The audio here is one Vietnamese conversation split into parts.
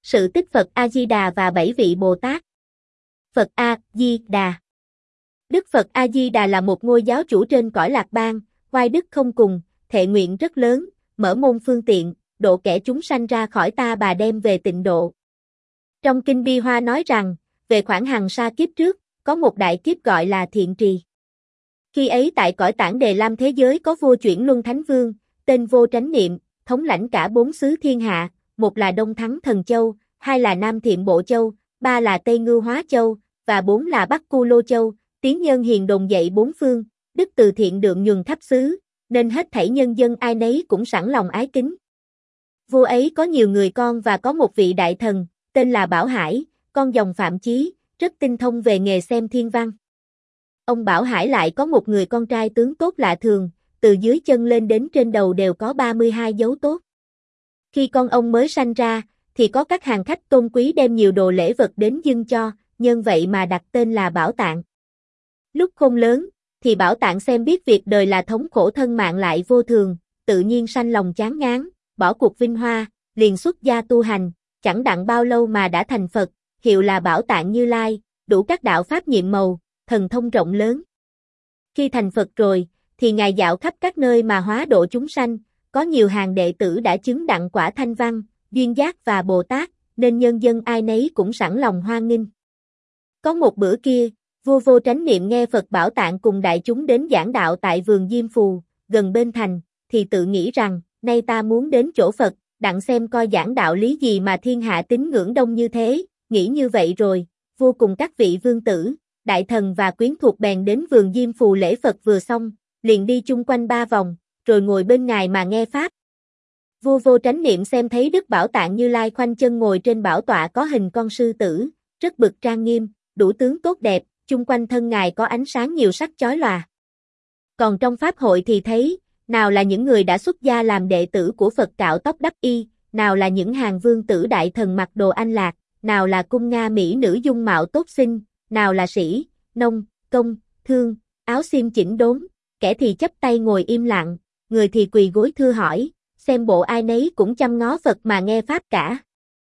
Sự tích Phật A-di-đà và 7 vị Bồ Tát. Phật A-di-đà. Đức Phật A-di-đà là một ngôi giáo chủ trên cõi Lạc Bang, oai đức không cùng, thệ nguyện rất lớn, mở môn phương tiện, độ kẻ chúng sanh ra khỏi ta bà đem về tịnh độ. Trong Kinh Bi Hoa nói rằng, về khoảng hằng sa kiếp trước, có một đại kiếp gọi là Thiện Trì. Khi ấy tại cõi Tản Đề Lam thế giới có vua Chuyển Luân Thánh Vương, tên Vô Tránh Niệm, thống lãnh cả 4 xứ thiên hạ, một là Đông Thắng Thần Châu, 2 là Nam Thiện Bộ Châu, 3 là Tây Ngưu Hóa Châu, và 4 là Bắc Cu Lô Châu. Tiếng nhân hiền đồn dậy 4 phương, đức từ thiện đượng nhường khắp xứ, nên hết thảy nhân dân ai nấy cũng sẵn lòng ái kính. Vua ấy có nhiều người con và có một vị đại thần, tên là Bảo Hải, con dòng Phạm Chí, rất tinh thông về nghề xem thiên văn. Ông Bảo Hải lại có một người con trai tướng tốt lạ thường, từ dưới chân lên đến trên đầu đều có 32 dấu tốt. Khi con ông mới sanh ra, thì có các hàng khách tôn quý đem nhiều đồ lễ vật đến dâng cho, nhân vậy mà đặt tên là Bảo Tạng. Lúc khôn lớn, thì Bảo Tạng xem biết việc đời là thống khổ thân mạng lại vô thường, tự nhiên sanh lòng chán ngán, bỏ cuộc vinh hoa, liền xuất gia tu hành, chẳng đặng bao lâu mà đã thành Phật, hiệu là Bảo Tạng Như Lai, đủ các đạo pháp nhiệm màu, thần thông rộng lớn. Khi thành Phật rồi, thì Ngài dạo khắp các nơi mà hóa độ chúng sanh, có nhiều hàng đệ tử đã chứng đặng quả Thanh Văn, Duyên Giác và Bồ Tát, nên nhân dân ai nấy cũng sẵn lòng hoan nghênh. Có một bữa kia, vua Vô Tránh Niệm nghe Phật Bảo Tạng cùng đại chúng đến giảng đạo tại vườn Diêm Phù, gần bên thành, thì tự nghĩ rằng, nay ta muốn đến chỗ Phật, đặng xem coi giảng đạo lý gì mà thiên hạ tín ngưỡng đông như thế. Nghĩ như vậy rồi, vua cùng các vị vương tử, đại thần và quyến thuộc bèn đến vườn Diêm Phù lễ Phật vừa xong, liền đi chung quanh 3 vòng, rồi ngồi bên Ngài mà nghe Pháp. Vua Vô Tránh Niệm xem thấy Đức Bảo Tạng Như Lai khoanh chân ngồi trên bảo tọa có hình con sư tử, rất bực trang nghiêm, đủ tướng tốt đẹp, chung quanh thân Ngài có ánh sáng nhiều sắc chói lòa. Còn trong Pháp hội thì thấy, nào là những người đã xuất gia làm đệ tử của Phật cạo tóc đắp y, nào là những hàng vương tử đại thần mặc đồ anh lạc, nào là cung Nga mỹ nữ dung mạo tốt xinh, nào là sĩ, nông, công, thương, áo xiêm chỉnh đốn, kẻ thì chắp tay ngồi im lặng, người thì quỳ gối thưa hỏi, xem bộ ai nấy cũng chăm ngó Phật mà nghe Pháp cả.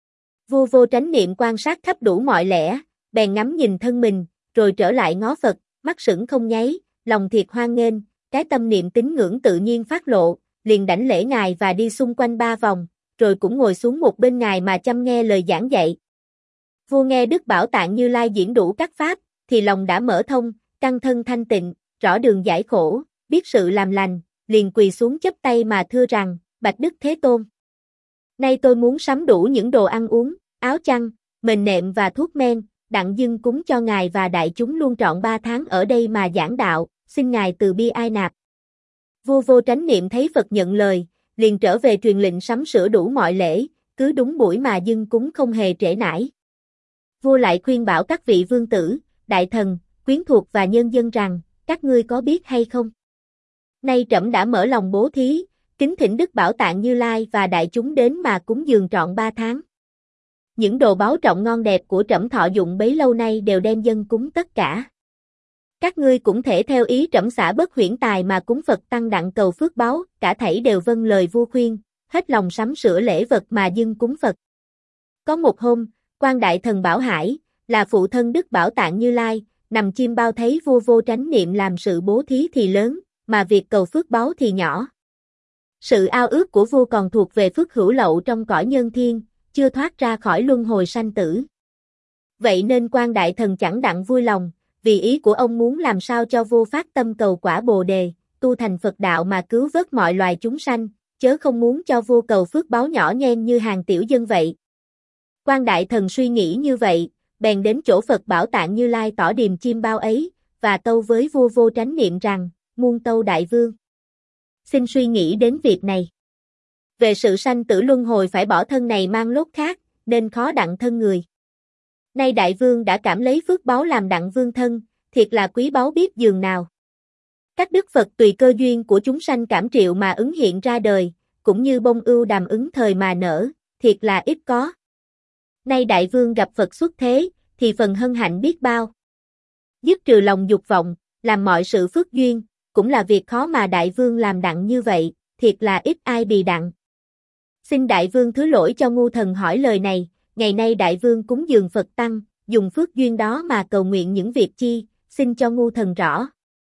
Vua Vô Tránh Niệm quan sát khắp đủ mọi lẽ, bèn ngắm nhìn thân mình, rồi trở lại ngó Phật, mắt sững không nháy, lòng thiệt hoan nghênh, cái tâm niệm tín ngưỡng tự nhiên phát lộ, liền đảnh lễ Ngài và đi xung quanh 3 vòng, rồi cũng ngồi xuống một bên Ngài mà chăm nghe lời giảng dạy. Vua nghe Đức Bảo Tạng Như Lai diễn đủ các pháp, thì lòng đã mở thông, căn thân thanh tịnh, rõ đường giải khổ, biết sự làm lành, liền quỳ xuống chắp tay mà thưa rằng, bạch Đức Thế Tôn. Nay tôi muốn sắm đủ những đồ ăn uống, áo chăn, mền nệm và thuốc men, đặng dâng cúng cho Ngài và đại chúng luôn trọn 3 tháng ở đây mà giảng đạo, xin Ngài từ bi ai nạp. Vua Vô Tránh Niệm thấy Phật nhận lời, liền trở về truyền lệnh sắm sửa đủ mọi lễ, cứ đúng buổi mà dâng cúng không hề trễ nải. Vua lại khuyên bảo các vị vương tử, đại thần, quyến thuộc và nhân dân rằng, các ngươi có biết hay không? Nay trẫm đã mở lòng bố thí, kính thỉnh Đức Bảo Tạng Như Lai và đại chúng đến mà cúng dường trọn 3 tháng. Những đồ báu trọng ngon đẹp của trẫm thọ dụng bấy lâu nay đều đem dâng cúng tất cả. Các ngươi cũng thể theo ý trẫm xả bớt huyễn tài mà cúng Phật tăng đặng cầu phước báu, cả thảy đều vâng lời vua khuyên, hết lòng sắm sửa lễ vật mà dâng cúng Phật. Có một hôm, quan đại thần Bảo Hải, là phụ thân Đức Bảo Tạng Như Lai, nằm chiêm bao thấy vua Vô Tránh Niệm làm sự bố thí thì lớn, mà việc cầu phước báu thì nhỏ. Sự ao ước của vua còn thuộc về phước hữu lậu trong cõi nhân thiên, chưa thoát ra khỏi luân hồi sanh tử. Vậy nên quan đại thần chẳng đặng vui lòng, vì ý của ông muốn làm sao cho vua phát tâm cầu quả Bồ Đề, tu thành Phật đạo mà cứu vớt mọi loài chúng sanh, chớ không muốn cho vua cầu phước báu nhỏ nhen như hàng tiểu dân vậy. Quan đại thần suy nghĩ như vậy, bèn đến chỗ Phật Bảo Tạng Như Lai tỏ điềm chiêm bao ấy, và tâu với vua Vô Tránh Niệm rằng, muôn tâu đại vương. Xin suy nghĩ đến việc này. Về sự sanh tử luân hồi phải bỏ thân này mang lốt khác, nên khó đặng thân người. Nay đại vương đã cảm lấy phước báu làm đặng vương thân, thiệt là quý báu biết dường nào. Các đức Phật tùy cơ duyên của chúng sanh cảm triệu mà ứng hiện ra đời, cũng như bông ưu đàm ứng thời mà nở, thiệt là ít có. Nay đại vương gặp Phật xuất thế, thì phần hân hạnh biết bao. Dứt trừ lòng dục vọng, làm mọi sự phước duyên, cũng là việc khó mà đại vương làm đặng như vậy, thiệt là ít ai bì đặng. Xin đại vương thứ lỗi cho ngu thần hỏi lời này, ngày nay đại vương cúng dường Phật tăng, dùng phước duyên đó mà cầu nguyện những việc chi, xin cho ngu thần rõ.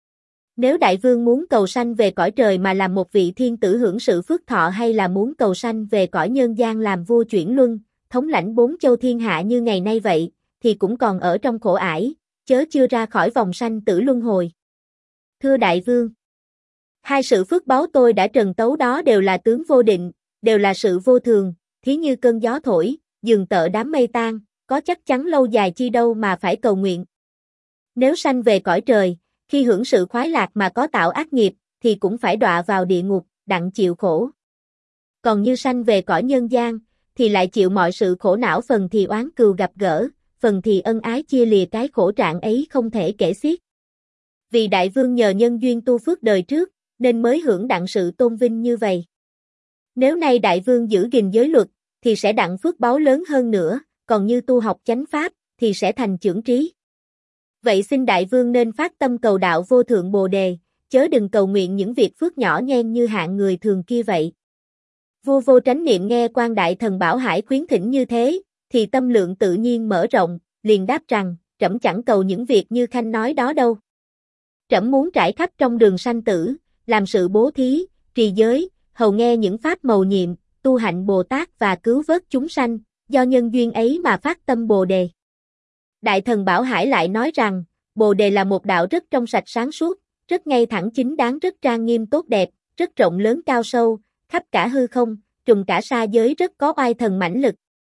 Nếu đại vương muốn cầu sanh về cõi trời mà làm một vị thiên tử hưởng sự phước thọ, hay là muốn cầu sanh về cõi nhân gian làm vua chuyển luân, thống lãnh 4 châu thiên hạ như ngày nay vậy, thì cũng còn ở trong khổ ải, chớ chưa ra khỏi vòng sanh tử luân hồi. Thưa đại vương, hai sự phước báu tôi đã trần tấu đó đều là tướng vô định, đều là sự vô thường, thí như cơn gió thổi, dường tợ đám mây tan, có chắc chắn lâu dài chi đâu mà phải cầu nguyện. Nếu sanh về cõi trời, khi hưởng sự khoái lạc mà có tạo ác nghiệp, thì cũng phải đọa vào địa ngục, đặng chịu khổ. Còn như sanh về cõi nhân gian, thì lại chịu mọi sự khổ não, phần thì oán cừu gặp gỡ, phần thì ân ái chia lìa, cái khổ trạng ấy không thể kể xiết. Vì đại vương nhờ nhân duyên tu phước đời trước, nên mới hưởng đặng sự tôn vinh như vậy. Nếu nay đại vương giữ gìn giới luật, thì sẽ đặng phước báu lớn hơn nữa, còn như tu học chánh pháp, thì sẽ thành chưởng trí. Vậy xin đại vương nên phát tâm cầu đạo vô thượng Bồ Đề, chớ đừng cầu nguyện những việc phước nhỏ nhen như hạng người thường kia vậy. Vua Vô Tránh Niệm nghe quan đại thần Bảo Hải khuyến thỉnh như thế, thì tâm lượng tự nhiên mở rộng, liền đáp rằng, trẫm chẳng cầu những việc như khanh nói đó đâu. Trẫm muốn trải khắp trong đường sanh tử, làm sự bố thí, trì giới, hầu nghe những pháp mầu nhiệm, tu hạnh Bồ Tát và cứu vớt chúng sanh, do nhân duyên ấy mà phát tâm Bồ Đề. Đại thần Bảo Hải lại nói rằng, Bồ Đề là một đạo rất trong sạch sáng suốt, rất ngay thẳng chính đáng, rất trang nghiêm tốt đẹp, rất rộng lớn cao sâu, khắp cả hư không, trùm cả sa giới, rất có oai thần mãnh lực.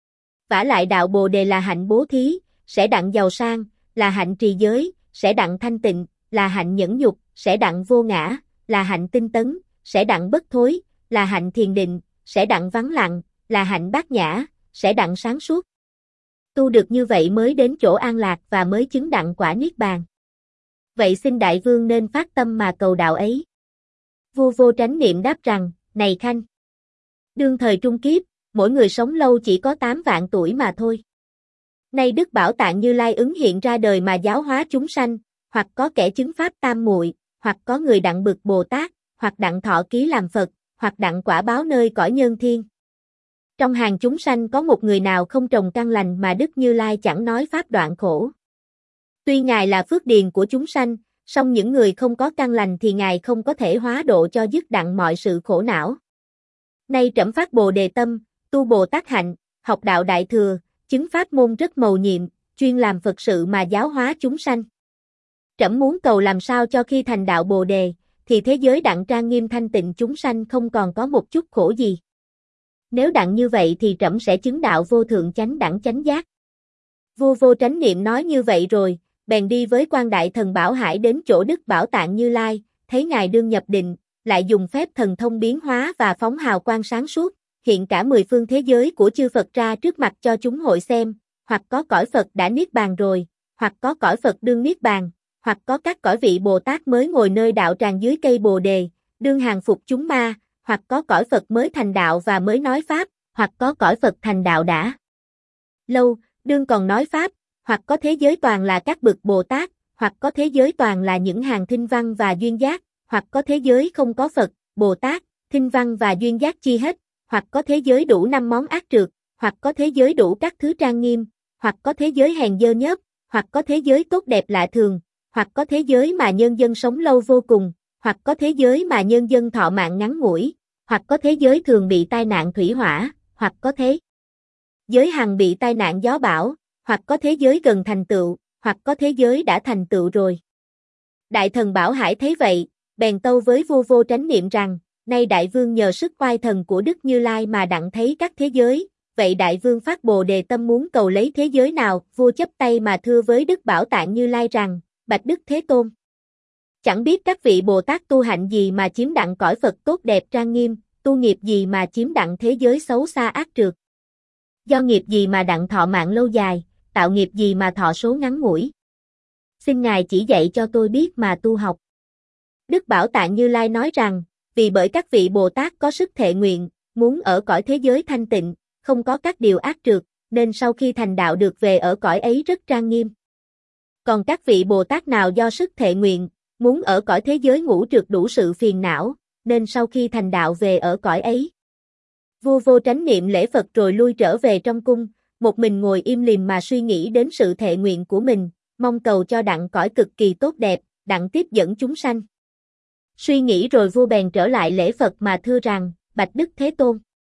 Vả lại đạo Bồ Đề là hạnh bố thí, sẽ đặng giàu sang, là hạnh trì giới, sẽ đặng thanh tịnh, là hạnh nhẫn nhục, sẽ đặng vô ngã, là hạnh tinh tấn, sẽ đặng bất thối, là hạnh thiền định, sẽ đặng vắng lặng, là hạnh bát nhã, sẽ đặng sáng suốt. Tu được như vậy mới đến chỗ an lạc và mới chứng đặng quả niết bàn. Vậy xin đại vương nên phát tâm mà cầu đạo ấy. Vua Vô Tránh Niệm đáp rằng, này khanh, đương thời trung kiếp, mỗi người sống lâu chỉ có 8 vạn tuổi mà thôi. Nay Đức Bảo Tạng Như Lai ứng hiện ra đời mà giáo hóa chúng sanh, hoặc có kẻ chứng pháp tam muội, hoặc có người đặng bực Bồ Tát, hoặc đặng thọ ký làm Phật, hoặc đặng quả báo nơi cõi nhân thiên. Trong hàng chúng sanh có một người nào không trồng căn lành mà Đức Như Lai chẳng nói pháp đoạn khổ. Tuy Ngài là phước điền của chúng sanh, song những người không có căn lành thì Ngài không có thể hóa độ cho dứt đặng mọi sự khổ não. Nay trẫm phát Bồ Đề tâm, tu Bồ Tát hạnh, học đạo Đại Thừa, chứng pháp môn rất mầu nhiệm, chuyên làm Phật sự mà giáo hóa chúng sanh. Trẫm muốn cầu làm sao cho khi thành đạo Bồ Đề, thì thế giới đặng trang nghiêm thanh tịnh, chúng sanh không còn có một chút khổ gì. Nếu đặng như vậy thì trẫm sẽ chứng đạo vô thượng chánh đẳng chánh giác. Vua Vô Tránh Niệm nói như vậy rồi, bèn đi với quan đại thần Bảo Hải đến chỗ Đức Bảo Tạng Như Lai, thấy Ngài đương nhập định, lại dùng phép thần thông biến hóa và phóng hào quang sáng suốt, hiện cả 10 phương thế giới của chư Phật ra trước mặt cho chúng hội xem, hoặc có cõi Phật đã niết bàn rồi, hoặc có cõi Phật đương niết bàn, hoặc có các cõi vị Bồ Tát mới ngồi nơi đạo tràng dưới cây Bồ Đề, đương hàng phục chúng ma, hoặc có cõi Phật mới thành đạo và mới nói pháp, hoặc có cõi Phật thành đạo đã lâu, đương còn nói pháp, hoặc có thế giới toàn là các bậc Bồ Tát, hoặc có thế giới toàn là những hàng thinh văn và duyên giác, hoặc có thế giới không có Phật, Bồ Tát, thinh văn và duyên giác chi hết, hoặc có thế giới đủ 5 món ác trược, hoặc có thế giới đủ các thứ trang nghiêm, hoặc có thế giới hèn dơ nhớp, hoặc có thế giới tốt đẹp lạ thường, hoặc có thế giới mà nhân dân sống lâu vô cùng, hoặc có thế giới mà nhân dân thọ mạng ngắn ngủi, hoặc có thế giới thường bị tai nạn thủy hỏa, hoặc có thế giới hằng bị tai nạn gió bão, hoặc có thế giới gần thành tựu, hoặc có thế giới đã thành tựu rồi. Đại thần Bảo Hải thấy vậy, bèn tâu với vua Vô Tránh Niệm rằng, nay đại vương nhờ sức oai thần của Đức Như Lai mà đặng thấy các thế giới, vậy đại vương phát Bồ Đề tâm muốn cầu lấy thế giới nào? Vua chắp tay mà thưa với Đức Bảo Tạng Như Lai rằng, bạch Đức Thế Tôn, chẳng biết các vị Bồ Tát tu hạnh gì mà chiếm đặng cõi Phật tốt đẹp trang nghiêm, tu nghiệp gì mà chiếm đặng thế giới xấu xa ác trược, do nghiệp gì mà đặng thọ mạng lâu dài, tạo nghiệp gì mà thọ số ngắn ngủi. Xin Ngài chỉ dạy cho tôi biết mà tu học. Đức Bảo Tạng Như Lai nói rằng, vì bởi các vị Bồ Tát có sức thệ nguyện, muốn ở cõi thế giới thanh tịnh, không có các điều ác trược, nên sau khi thành đạo được về ở cõi ấy rất trang nghiêm. Còn các vị Bồ Tát nào do sức thệ nguyện, muốn ở cõi thế giới ngũ trược đủ sự phiền não, nên sau khi thành đạo về ở cõi ấy. Vua Vô Tránh Niệm lễ Phật rồi lui trở về trong cung, một mình ngồi im lìm mà suy nghĩ đến sự thệ nguyện của mình, mong cầu cho đặng cõi cực kỳ tốt đẹp, đặng tiếp dẫn chúng sanh. Suy nghĩ rồi vua bèn trở lại lễ Phật mà thưa rằng, bạch Đức Thế Tôn.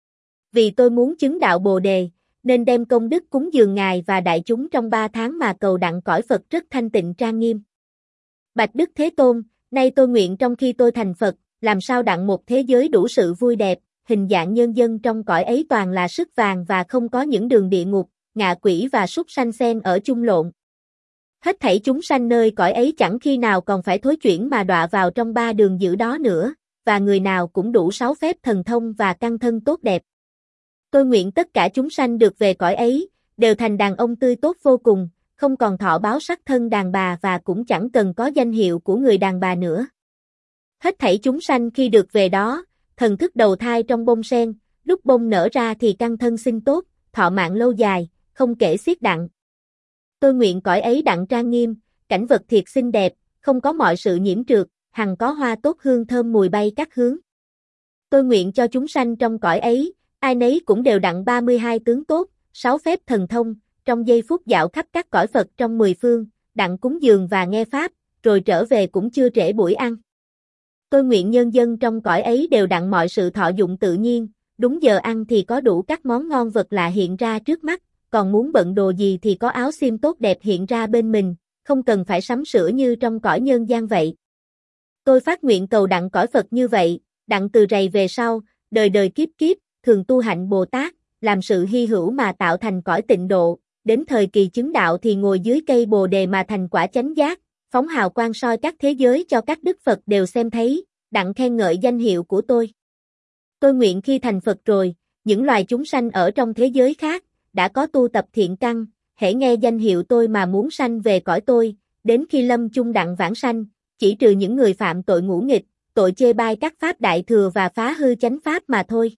Vì tôi muốn chứng đạo Bồ Đề, nên đem công đức cúng dường Ngài và đại chúng trong 3 tháng mà cầu đặng cõi Phật rất thanh tịnh trang nghiêm. Bạch Đức Thế Tôn, nay tôi nguyện trong khi tôi thành Phật, làm sao đặng một thế giới đủ sự vui đẹp, hình dạng nhân dân trong cõi ấy toàn là sức vàng và không có những đường địa ngục, ngạ quỷ và súc sanh xen ở chung lộn. Hết thảy chúng sanh nơi cõi ấy chẳng khi nào còn phải thối chuyển mà đọa vào trong 3 đường dữ đó nữa, và người nào cũng đủ 6 phép thần thông và căn thân tốt đẹp. Tôi nguyện tất cả chúng sanh được về cõi ấy, đều thành đàn ông tươi tốt vô cùng, không còn thọ báo sắc thân đàn bà và cũng chẳng cần có danh hiệu của người đàn bà nữa. Hết thảy chúng sanh khi được về đó, thần thức đầu thai trong bông sen, lúc bông nở ra thì căn thân xinh tốt, thọ mạng lâu dài, không kể xiết đặng. Tôi nguyện cõi ấy đặng trang nghiêm, cảnh vật thiệt xinh đẹp, không có mọi sự nhiễm trượt, hằng có hoa tốt hương thơm mùi bay các hướng. Tôi nguyện cho chúng sanh trong cõi ấy, ai nấy cũng đều đặng 32 tướng tốt, 6 phép thần thông, trong giây phút dạo khắp các cõi Phật trong 10 phương, đặng cúng dường và nghe Pháp, rồi trở về cũng chưa trễ buổi ăn. Tôi nguyện nhân dân trong cõi ấy đều đặng mọi sự thọ dụng tự nhiên, đúng giờ ăn thì có đủ các món ngon vật lạ hiện ra trước mắt, còn muốn bận đồ gì thì có áo xiêm tốt đẹp hiện ra bên mình, không cần phải sắm sửa như trong cõi nhân gian vậy. Tôi phát nguyện cầu đặng cõi Phật như vậy, đặng từ rày về sau, đời đời kiếp kiếp, thường tu hạnh Bồ Tát, làm sự hy hữu mà tạo thành cõi tịnh độ, đến thời kỳ chứng đạo thì ngồi dưới cây Bồ Đề mà thành quả chánh giác, phóng hào quang soi các thế giới cho các đức Phật đều xem thấy, đặng khen ngợi danh hiệu của tôi. Tôi nguyện khi thành Phật rồi, những loài chúng sanh ở trong thế giới khác, đã có tu tập thiện căn, hễ nghe danh hiệu tôi mà muốn sanh về cõi tôi, đến khi lâm chung đặng vãng sanh, chỉ trừ những người phạm tội ngũ nghịch, tội chê bai các pháp đại thừa và phá hư chánh pháp mà thôi.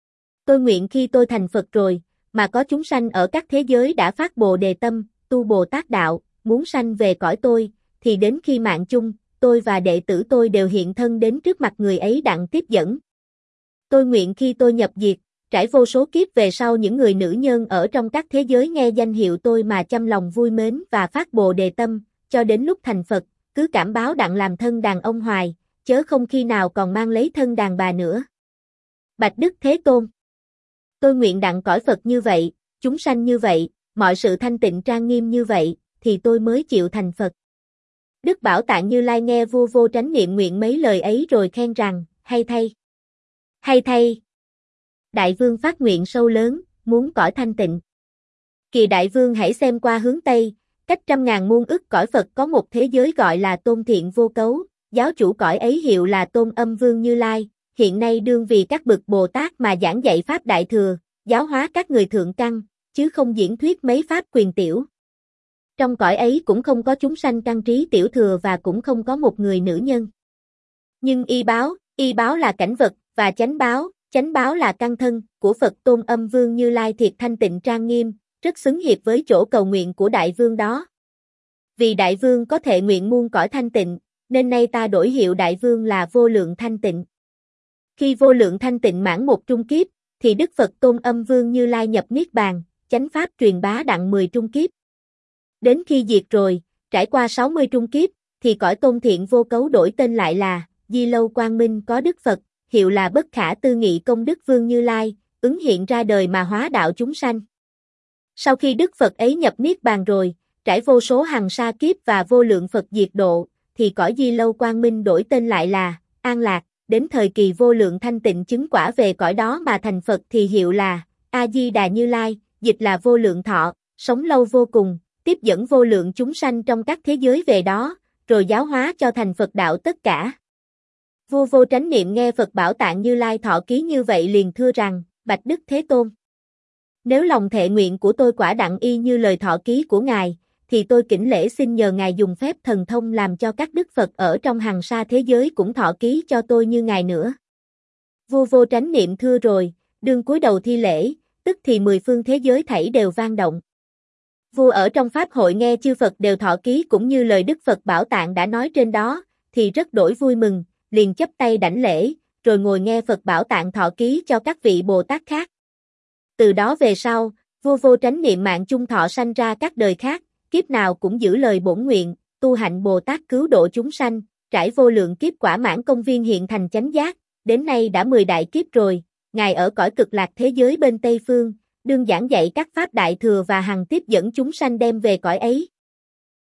Tôi nguyện khi tôi thành Phật rồi, mà có chúng sanh ở các thế giới đã phát Bồ Đề tâm, tu Bồ Tát đạo, muốn sanh về cõi tôi, thì đến khi mạng chung, tôi và đệ tử tôi đều hiện thân đến trước mặt người ấy đặng tiếp dẫn. Tôi nguyện khi tôi nhập diệt, trải vô số kiếp về sau những người nữ nhân ở trong các thế giới nghe danh hiệu tôi mà chăm lòng vui mến và phát Bồ Đề tâm, cho đến lúc thành Phật, cứ cảm báo đặng làm thân đàn ông hoài, chớ không khi nào còn mang lấy thân đàn bà nữa. Bạch Đức Thế Tôn, tôi nguyện đặng cõi Phật như vậy, chúng sanh như vậy, mọi sự thanh tịnh trang nghiêm như vậy, thì tôi mới chịu thành Phật. Đức Bảo Tạng Như Lai nghe vua Vô Tránh niệm nguyện mấy lời ấy rồi khen rằng, hay thay. Hay thay. Đại vương phát nguyện sâu lớn, muốn cõi thanh tịnh. Kỳ đại vương hãy xem qua hướng Tây, cách 100.000 muôn ức cõi Phật có một thế giới gọi là Tôn Thiện Vô Cấu, giáo chủ cõi ấy hiệu là Tôn Âm Vương Như Lai, hiện nay đương vì các bậc Bồ Tát mà giảng dạy Pháp Đại Thừa, giáo hóa các người thượng căn, chứ không diễn thuyết mấy Pháp quyền tiểu. Trong cõi ấy cũng không có chúng sanh căn trí tiểu thừa và cũng không có một người nữ nhân. Nhưng y báo là cảnh vật, và chánh báo là căn thân, của Phật Tôn Âm Vương Như Lai thiệt thanh tịnh trang nghiêm, rất xứng hiệp với chỗ cầu nguyện của đại vương đó. Vì đại vương có thệ nguyện muôn cõi thanh tịnh, nên nay ta đổi hiệu đại vương là Vô Lượng Thanh Tịnh. Khi Vô Lượng Thanh Tịnh mãn một trung kiếp, thì Đức Phật Tôn Âm Vương Như Lai nhập Niết Bàn, chánh pháp truyền bá đặng 10 trung kiếp. Đến khi diệt rồi, trải qua 60 trung kiếp, thì cõi Tôn Thiện Vô Cấu đổi tên lại là Di Lâu Quang Minh có Đức Phật, hiệu là Bất Khả Tư Nghị Công Đức Vương Như Lai, ứng hiện ra đời mà hóa đạo chúng sanh. Sau khi Đức Phật ấy nhập Niết Bàn rồi, trải vô số hằng sa kiếp và vô lượng Phật diệt độ, thì cõi Di Lâu Quang Minh đổi tên lại là An Lạc, đến thời kỳ Vô Lượng Thanh Tịnh chứng quả về cõi đó mà thành Phật thì hiệu là A-di-đà Như Lai, dịch là Vô Lượng Thọ, sống lâu vô cùng, tiếp dẫn vô lượng chúng sanh trong các thế giới về đó, rồi giáo hóa cho thành Phật đạo tất cả. Vua Vô Tránh niệm nghe Phật Bảo Tạng Như Lai thọ ký như vậy liền thưa rằng, bạch Đức Thế Tôn, nếu lòng thệ nguyện của tôi quả đặng y như lời thọ ký của Ngài, thì tôi kính lễ xin nhờ Ngài dùng phép thần thông làm cho các đức Phật ở trong hằng sa thế giới cũng thọ ký cho tôi như Ngài nữa. Vua Vô Tránh niệm thưa rồi, đương cúi đầu thi lễ, tức thì 10 phương thế giới thảy đều vang động. Vua ở trong Pháp hội nghe chư Phật đều thọ ký cũng như lời Đức Phật Bảo Tạng đã nói trên đó, thì rất đổi vui mừng, liền chắp tay đảnh lễ, rồi ngồi nghe Phật Bảo Tạng thọ ký cho các vị Bồ Tát khác. Từ đó về sau, vua Vô vô tránh niệm mạng chung thọ sanh ra các đời khác, kiếp nào cũng giữ lời bổn nguyện, tu hạnh Bồ Tát cứu độ chúng sanh, trải vô lượng kiếp quả mãn công viên hiện thành chánh giác, đến nay đã 10 đại kiếp rồi, Ngài ở cõi cực lạc thế giới bên Tây Phương, đương giảng dạy các pháp đại thừa và hằng tiếp dẫn chúng sanh đem về cõi ấy.